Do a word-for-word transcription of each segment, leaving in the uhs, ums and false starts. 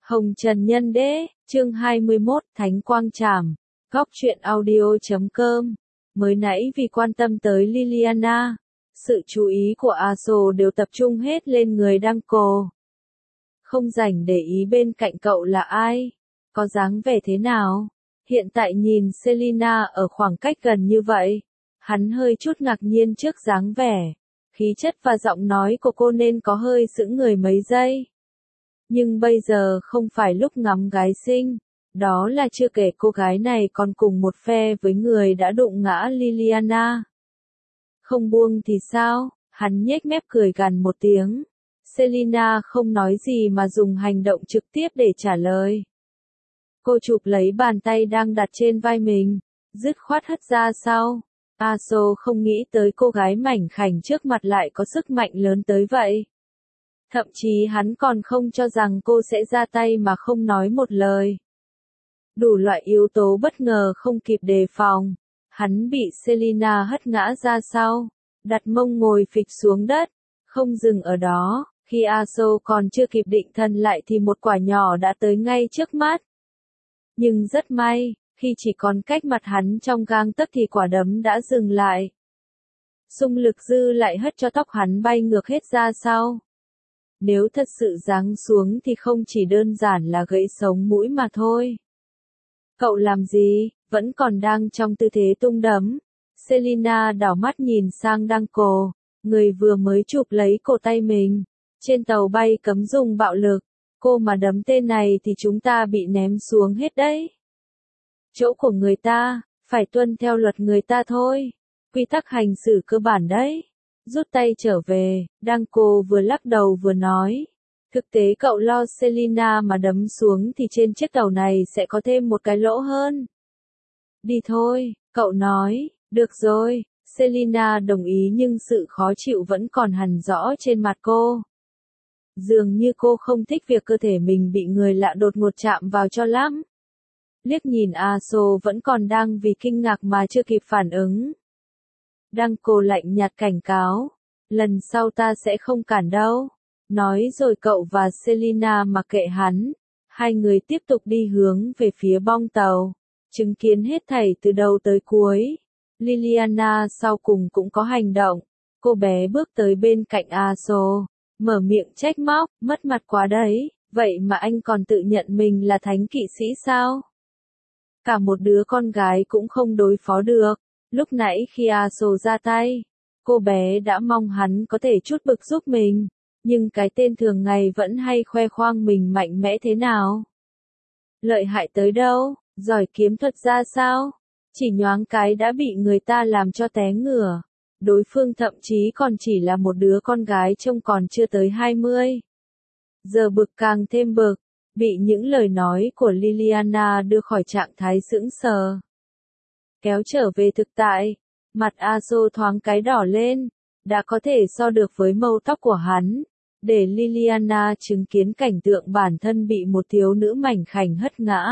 Hồng Trần Nhân Đế, chương hai mươi mốt, Thánh Quang Trảm, góc truyện audio chấm com. Mới nãy vì quan tâm tới Liliana, sự chú ý của Aso đều tập trung hết lên người Danko. Không rảnh để ý bên cạnh cậu là ai, có dáng vẻ thế nào. Hiện tại nhìn Selina ở khoảng cách gần như vậy, hắn hơi chút ngạc nhiên trước dáng vẻ, khí chất và giọng nói của cô nên có hơi sững người mấy giây. Nhưng bây giờ không phải lúc ngắm gái xinh, đó là chưa kể cô gái này còn cùng một phe với người đã đụng ngã Liliana. Không buông thì sao, hắn nhếch mép cười gằn một tiếng. Selina không nói gì mà dùng hành động trực tiếp để trả lời. Cô chụp lấy bàn tay đang đặt trên vai mình, dứt khoát hất ra sau. Aso không nghĩ tới cô gái mảnh khảnh trước mặt lại có sức mạnh lớn tới vậy. Thậm chí hắn còn không cho rằng cô sẽ ra tay mà không nói một lời. Đủ loại yếu tố bất ngờ không kịp đề phòng. Hắn bị Selina hất ngã ra sau, đặt mông ngồi phịch xuống đất. Không dừng ở đó, khi Aso còn chưa kịp định thần lại thì một quả nhỏ đã tới ngay trước mắt. Nhưng rất may, khi chỉ còn cách mặt hắn trong gang tấc thì quả đấm đã dừng lại. Xung lực dư lại hất cho tóc hắn bay ngược hết ra sau. Nếu thật sự giáng xuống thì không chỉ đơn giản là gãy sống mũi mà thôi. Cậu làm gì, vẫn còn đang trong tư thế tung đấm. Selina đảo mắt nhìn sang Danko, người vừa mới chụp lấy cổ tay mình. Trên tàu bay cấm dùng bạo lực, cô mà đấm tên này thì chúng ta bị ném xuống hết đấy. Chỗ của người ta, phải tuân theo luật người ta thôi. Quy tắc hành xử cơ bản đấy. Rút tay trở về, Danko vừa lắc đầu vừa nói. Thực tế cậu lo Selina mà đấm xuống thì trên chiếc tàu này sẽ có thêm một cái lỗ hơn. Đi thôi, cậu nói, được rồi. Selina đồng ý nhưng sự khó chịu vẫn còn hằn rõ trên mặt cô. Dường như cô không thích việc cơ thể mình bị người lạ đột ngột chạm vào cho lắm. Liếc nhìn Aso vẫn còn đang vì kinh ngạc mà chưa kịp phản ứng. Danko lạnh nhạt cảnh cáo, lần sau ta sẽ không cản đâu. Nói rồi cậu và Selina mặc kệ hắn, hai người tiếp tục đi hướng về phía bong tàu, chứng kiến hết thảy từ đầu tới cuối. Liliana sau cùng cũng có hành động, cô bé bước tới bên cạnh Aso, mở miệng trách móc, mất mặt quá đấy, vậy mà anh còn tự nhận mình là thánh kỵ sĩ sao? Cả một đứa con gái cũng không đối phó được. Lúc nãy khi Aso ra tay, cô bé đã mong hắn có thể chút bực giúp mình, nhưng cái tên thường ngày vẫn hay khoe khoang mình mạnh mẽ thế nào. Lợi hại tới đâu, giỏi kiếm thuật ra sao, chỉ nhoáng cái đã bị người ta làm cho té ngửa. Đối phương thậm chí còn chỉ là một đứa con gái trông còn chưa tới hai mươi. Giờ bực càng thêm bực, bị những lời nói của Liliana đưa khỏi trạng thái sững sờ. Kéo trở về thực tại, mặt Aso thoáng cái đỏ lên, đã có thể so được với màu tóc của hắn, để Liliana chứng kiến cảnh tượng bản thân bị một thiếu nữ mảnh khảnh hất ngã.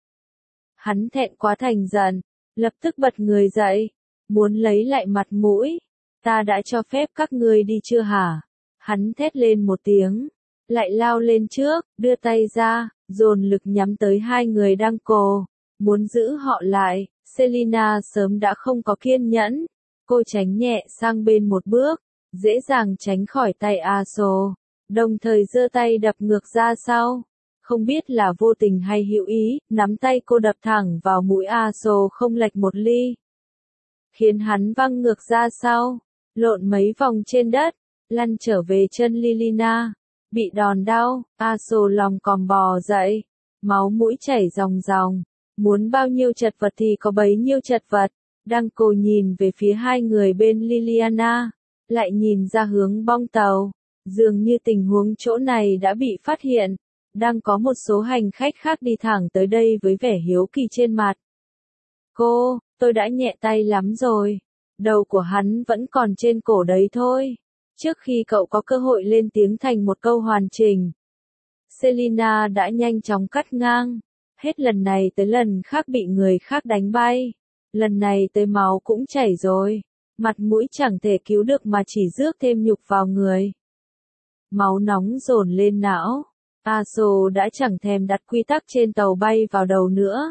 Hắn thẹn quá thành giận, lập tức bật người dậy, muốn lấy lại mặt mũi. Ta đã cho phép các ngươi đi chưa hả? Hắn thét lên một tiếng, lại lao lên trước, đưa tay ra, dồn lực nhắm tới hai người Danko, muốn giữ họ lại. Selina sớm đã không có kiên nhẫn, cô tránh nhẹ sang bên một bước, dễ dàng tránh khỏi tay Aso, đồng thời giơ tay đập ngược ra sau. Không biết là vô tình hay hữu ý, nắm tay cô đập thẳng vào mũi Aso không lệch một ly, khiến hắn văng ngược ra sau, lộn mấy vòng trên đất, lăn trở về chân Liliana. Bị đòn đau, Aso lòng còm bò dậy, máu mũi chảy ròng ròng. Muốn bao nhiêu chật vật thì có bấy nhiêu chật vật. Danko nhìn về phía hai người bên Liliana, lại nhìn ra hướng bong tàu. Dường như tình huống chỗ này đã bị phát hiện. Đang có một số hành khách khác đi thẳng tới đây với vẻ hiếu kỳ trên mặt. Cô, tôi đã nhẹ tay lắm rồi. Đầu của hắn vẫn còn trên cổ đấy thôi. Trước khi cậu có cơ hội lên tiếng thành một câu hoàn chỉnh, Selina đã nhanh chóng cắt ngang. Hết lần này tới lần khác bị người khác đánh bay. Lần này tới máu cũng chảy rồi. Mặt mũi chẳng thể cứu được mà chỉ rước thêm nhục vào người. Máu nóng dồn lên não. Aso đã chẳng thèm đặt quy tắc trên tàu bay vào đầu nữa.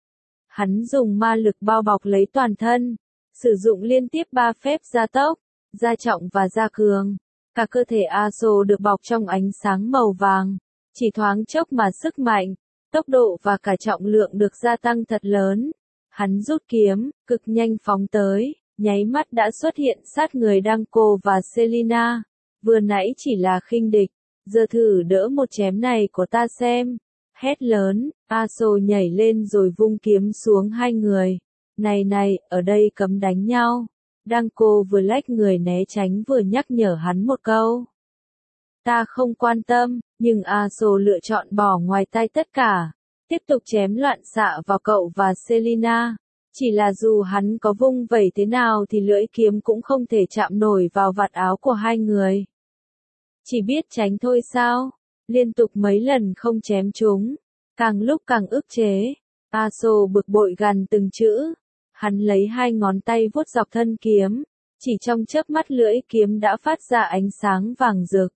Hắn dùng ma lực bao bọc lấy toàn thân, sử dụng liên tiếp ba phép gia tốc, gia trọng và gia cường. Cả cơ thể Aso được bọc trong ánh sáng màu vàng, chỉ thoáng chốc mà sức mạnh, tốc độ và cả trọng lượng được gia tăng thật lớn. Hắn rút kiếm, cực nhanh phóng tới, nháy mắt đã xuất hiện sát người Danko và Selina. Vừa nãy chỉ là khinh địch, giờ thử đỡ một chém này của ta xem. Hét lớn, Aso nhảy lên rồi vung kiếm xuống hai người. Này này, ở đây cấm đánh nhau. Danko vừa lách người né tránh vừa nhắc nhở hắn một câu. Ta không quan tâm, nhưng Aso lựa chọn bỏ ngoài tai tất cả. Tiếp tục chém loạn xạ vào cậu và Selina. Chỉ là dù hắn có vung vẩy thế nào thì lưỡi kiếm cũng không thể chạm nổi vào vạt áo của hai người. Chỉ biết tránh thôi sao? Liên tục mấy lần không chém chúng. Càng lúc càng ức chế. Aso bực bội gằn từng chữ. Hắn lấy hai ngón tay vuốt dọc thân kiếm. Chỉ trong chớp mắt lưỡi kiếm đã phát ra ánh sáng vàng rực.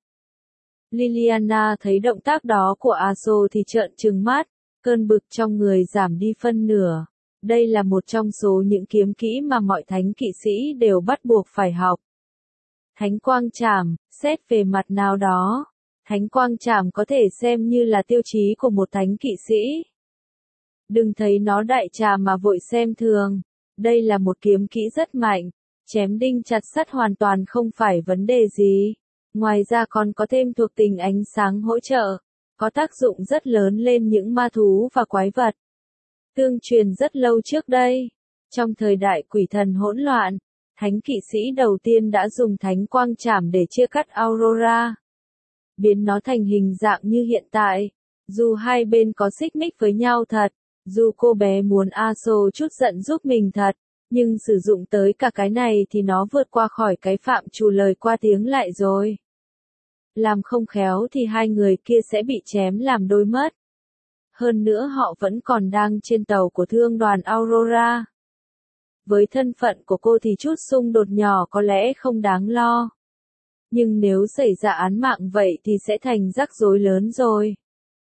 Liliana thấy động tác đó của Aso thì trợn trừng mắt. Cơn bực trong người giảm đi phân nửa. Đây là một trong số những kiếm kỹ mà mọi thánh kỵ sĩ đều bắt buộc phải học. Thánh quang trảm, xét về mặt nào đó, thánh quang trảm có thể xem như là tiêu chí của một thánh kỵ sĩ. Đừng thấy nó đại trà mà vội xem thường. Đây là một kiếm kỹ rất mạnh, chém đinh chặt sắt hoàn toàn không phải vấn đề gì. Ngoài ra còn có thêm thuộc tính ánh sáng hỗ trợ, có tác dụng rất lớn lên những ma thú và quái vật. Tương truyền rất lâu trước đây, trong thời đại quỷ thần hỗn loạn, thánh kỵ sĩ đầu tiên đã dùng thánh quang trảm để chia cắt Aurora, biến nó thành hình dạng như hiện tại. Dù hai bên có xích mích với nhau thật, dù cô bé muốn Aso chút giận giúp mình thật, nhưng sử dụng tới cả cái này thì nó vượt qua khỏi cái phạm trù lời qua tiếng lại rồi. Làm không khéo thì hai người kia sẽ bị chém làm đôi mất. Hơn nữa họ vẫn còn đang trên tàu của thương đoàn Aurora. Với thân phận của cô thì chút xung đột nhỏ có lẽ không đáng lo. Nhưng nếu xảy ra án mạng vậy thì sẽ thành rắc rối lớn rồi.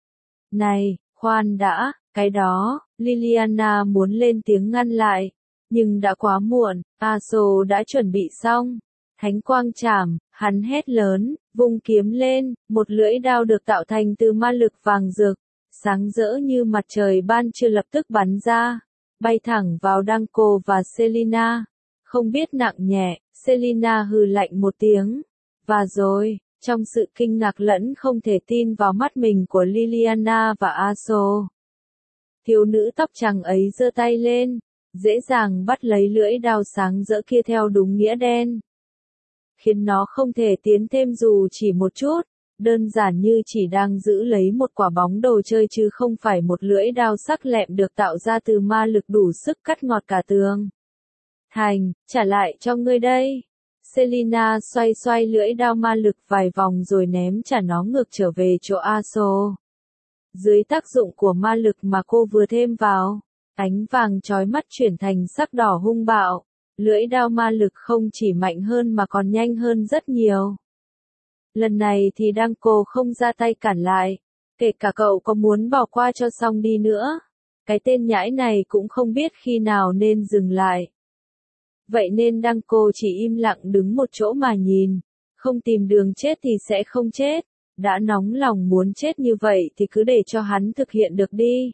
Này, khoan đã, cái đó, Liliana muốn lên tiếng ngăn lại. Nhưng đã quá muộn, Aso đã chuẩn bị xong. Thánh quang trảm, hắn hét lớn, vung kiếm lên, một lưỡi đao được tạo thành từ ma lực vàng rực, sáng rỡ như mặt trời ban trưa lập tức bắn ra, bay thẳng vào Danko và Selina. Không biết nặng nhẹ, Selina hừ lạnh một tiếng. Và rồi, trong sự kinh ngạc lẫn không thể tin vào mắt mình của Liliana và Aso, thiếu nữ tóc trắng ấy giơ tay lên, dễ dàng bắt lấy lưỡi đao sáng rỡ kia theo đúng nghĩa đen, khiến nó không thể tiến thêm dù chỉ một chút, đơn giản như chỉ đang giữ lấy một quả bóng đồ chơi chứ không phải một lưỡi đao sắc lẹm được tạo ra từ ma lực đủ sức cắt ngọt cả tường. Thành, trả lại cho ngươi đây. Selina xoay xoay lưỡi đao ma lực vài vòng rồi ném trả nó ngược trở về chỗ Aso. Dưới tác dụng của ma lực mà cô vừa thêm vào, ánh vàng chói mắt chuyển thành sắc đỏ hung bạo. Lưỡi đao ma lực không chỉ mạnh hơn mà còn nhanh hơn rất nhiều. Lần này thì Danko không ra tay cản lại. Kể cả cậu có muốn bỏ qua cho xong đi nữa. Cái tên nhãi này cũng không biết khi nào nên dừng lại. Vậy nên Danko chỉ im lặng đứng một chỗ mà nhìn. Không tìm đường chết thì sẽ không chết. Đã nóng lòng muốn chết như vậy thì cứ để cho hắn thực hiện được đi.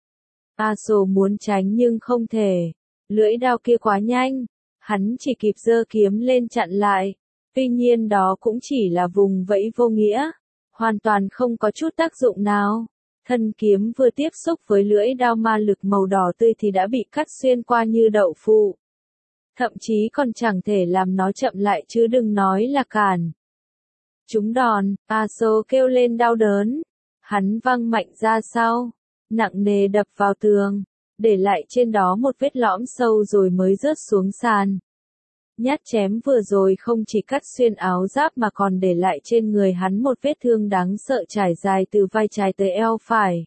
Aso muốn tránh nhưng không thể. Lưỡi đao kia quá nhanh. Hắn chỉ kịp giơ kiếm lên chặn lại. Tuy nhiên đó cũng chỉ là vùng vẫy vô nghĩa. Hoàn toàn không có chút tác dụng nào. Thân kiếm vừa tiếp xúc với lưỡi đao ma lực màu đỏ tươi thì đã bị cắt xuyên qua như đậu phụ. Thậm chí còn chẳng thể làm nó chậm lại chứ đừng nói là cản. Trúng đòn, Aso kêu lên đau đớn. Hắn văng mạnh ra sau, nặng nề đập vào tường, để lại trên đó một vết lõm sâu rồi mới rớt xuống sàn. Nhát chém vừa rồi không chỉ cắt xuyên áo giáp mà còn để lại trên người hắn một vết thương đáng sợ trải dài từ vai trái tới eo phải.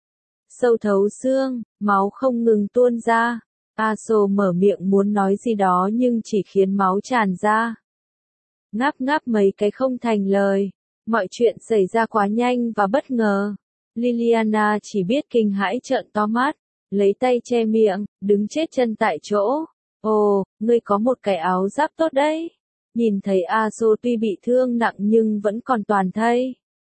Sâu thấu xương, máu không ngừng tuôn ra. Aso mở miệng muốn nói gì đó nhưng chỉ khiến máu tràn ra. Ngáp ngáp mấy cái không thành lời. Mọi chuyện xảy ra quá nhanh và bất ngờ. Liliana chỉ biết kinh hãi trợn to mắt, lấy tay che miệng, đứng chết chân tại chỗ. Ồ, ngươi có một cái áo giáp tốt đấy. Nhìn thấy Aso tuy bị thương nặng nhưng vẫn còn toàn thây.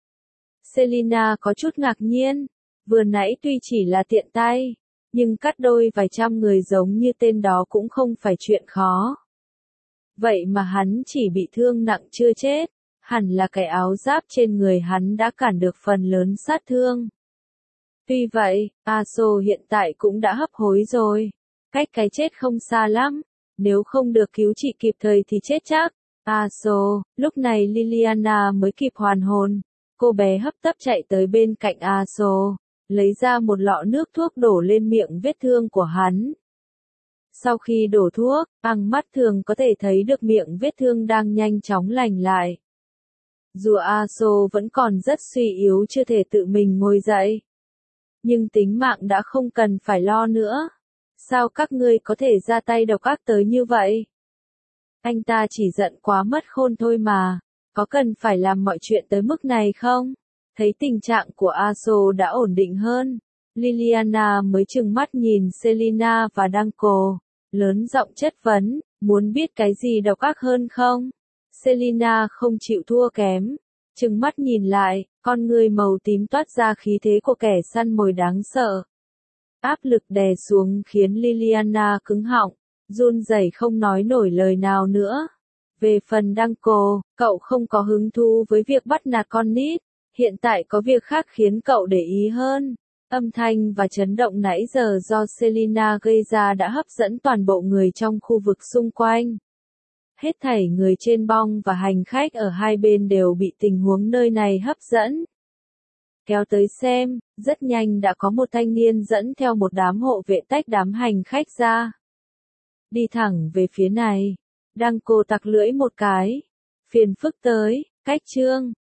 Selina có chút ngạc nhiên. Vừa nãy tuy chỉ là tiện tay, nhưng cắt đôi vài trăm người giống như tên đó cũng không phải chuyện khó. Vậy mà hắn chỉ bị thương nặng chưa chết. Hẳn là cái áo giáp trên người hắn đã cản được phần lớn sát thương. Tuy vậy, Aso hiện tại cũng đã hấp hối rồi. Cách cái chết không xa lắm. Nếu không được cứu trị kịp thời thì chết chắc. Aso, lúc này Liliana mới kịp hoàn hồn. Cô bé hấp tấp chạy tới bên cạnh Aso, lấy ra một lọ nước thuốc đổ lên miệng vết thương của hắn. Sau khi đổ thuốc, bằng mắt thường có thể thấy được miệng vết thương đang nhanh chóng lành lại. Dù Aso vẫn còn rất suy yếu chưa thể tự mình ngồi dậy. Nhưng tính mạng đã không cần phải lo nữa. Sao các ngươi có thể ra tay độc ác tới như vậy? Anh ta chỉ giận quá mất khôn thôi mà. Có cần phải làm mọi chuyện tới mức này không? Thấy tình trạng của Aso đã ổn định hơn. Liliana mới trừng mắt nhìn Selina và Danko, lớn giọng chất vấn, muốn biết cái gì độc ác hơn không? Selina không chịu thua kém, trừng mắt nhìn lại, con người màu tím toát ra khí thế của kẻ săn mồi đáng sợ. Áp lực đè xuống khiến Liliana cứng họng, run rẩy không nói nổi lời nào nữa. Về phần Danko, cậu không có hứng thú với việc bắt nạt con nít, hiện tại có việc khác khiến cậu để ý hơn. Âm thanh và chấn động nãy giờ do Selina gây ra đã hấp dẫn toàn bộ người trong khu vực xung quanh. Hết thảy người trên bong và hành khách ở hai bên đều bị tình huống nơi này hấp dẫn. Kéo tới xem, rất nhanh đã có một thanh niên dẫn theo một đám hộ vệ tách đám hành khách ra. Đi thẳng về phía này. Danko tặc lưỡi một cái. Phiền phức tới, cách trương.